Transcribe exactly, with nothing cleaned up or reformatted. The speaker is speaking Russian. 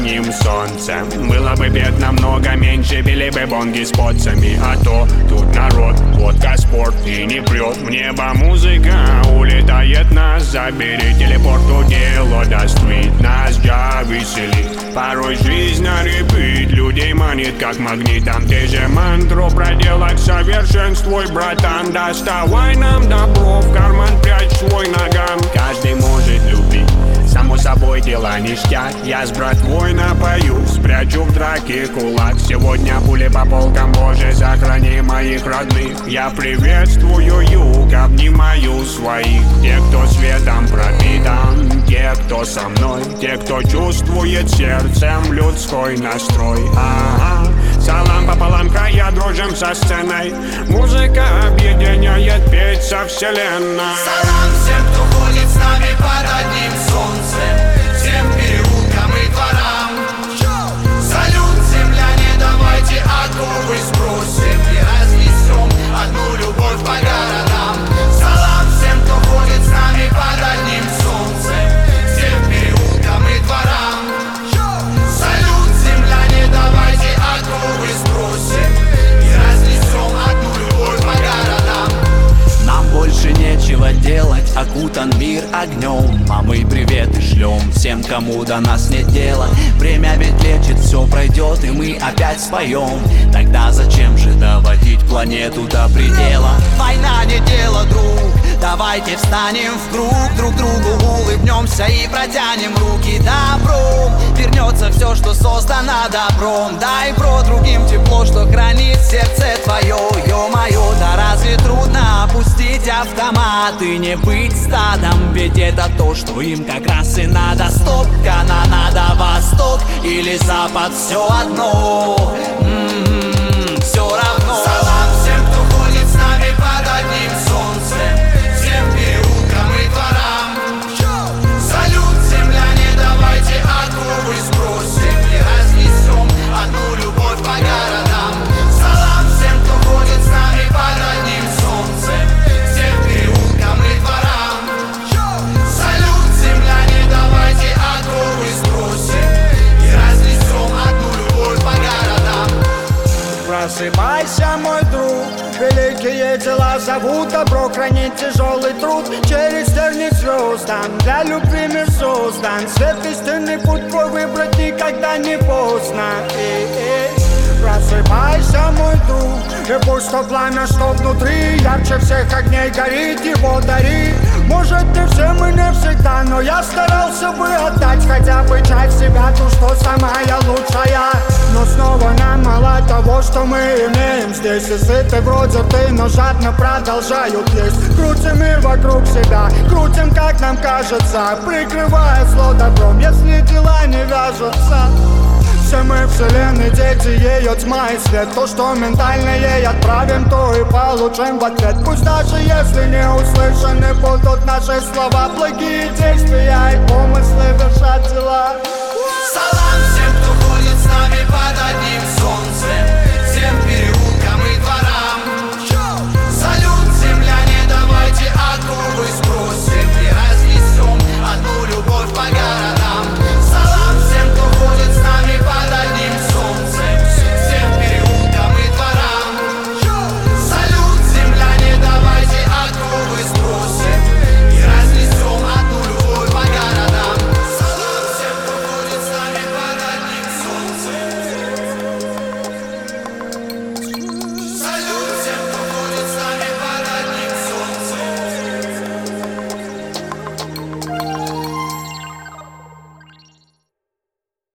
одним солнцем. Было бы бед намного меньше, били бы бонги с поцами. А то тут народ, водка, спорт и не прет в небо музыка. Улетает нас, забери телепорту, дело достоит нас, джа веселит. Порой жизнь на репит, людей манит как магнитом. Ты же мантру проделать совершенствуй, братан. Доставай нам добро, в карман прячь свой наган. Каждый может любить, само собой дела ништяк. Я с братвой напою, спрячу в драке кулак. Сегодня пули по полкам, Боже, сохрани моих родных. Я приветствую юг, обнимаю своих. Те, кто светом пропитан, те, кто со мной, те, кто чувствует сердцем людской настрой. Ага. Салам пополам, края дружим со сценой. Музыка объединяет, петь со вселенной. Салам всем, кто ходит с нами под одним солнцем, всем переулкам и дворам. Салют, земляне, давайте оковы сбросим и разнесем одну любовь по городам. Салам всем, кто ходит с нами под одним солнцем, всем переулкам и дворам. Салют, земляне, давайте оковы сбросим и разнесем одну любовь по городам. Нам больше нечего делать, окутан мир огнем. А мы приветы шлем всем, кому до нас нет дела. Время ведь лечит, все пройдет, и мы опять споем. Тогда зачем же доводить планету до предела? Война не дело, друг, давайте встанем в круг. Друг другу улыбнемся и протянем руки добром. Вернется все, что создано добром. Дай, бро, другим тепло, что хранит сердце твое. Ё-моё, да разве трудно опустить автомат и не быть стадом? Ведь это то, что им как раз и надо. Стоп, канонада, восток или запад, все одно. М-м-м, все равно. Салам всем, кто ходит с нами под одним солнцем, всем переулкам и дворам. Салют, земляне, давайте оковы сбросим и разнесем одну любовь по городам. Салам всем, кто ходит с нами под одним солнцем, всем переулкам и дворам. Салют, земляне, давайте оковы сбросим и разнесем одну любовь по городам. Просыпайся, мой друг, великие дела зовут добро, хранить тяжелый труд. Через тернии звездам для любви мир создан. Свет истинный путь твой выбрать никогда не поздно. И-и. Просыпайся, мой друг, и пусть то пламя, что внутри, ярче всех огней горит, его дари. Может, не всем и не всегда, но я старался бы отдать хотя бы часть себя, ту, что самая лучшая. Но снова нам мало того, что мы имеем здесь. И сыты вроде ты, но жадно продолжают есть. Крутим мир вокруг себя, крутим, как нам кажется, прикрывая зло добром, если дела не вяжутся. Все мы вселенной дети, ее тьма и свет. То, что ментально ей отправим, то и получим в ответ. Пусть даже если не услышаны будут наши слова, благие действия и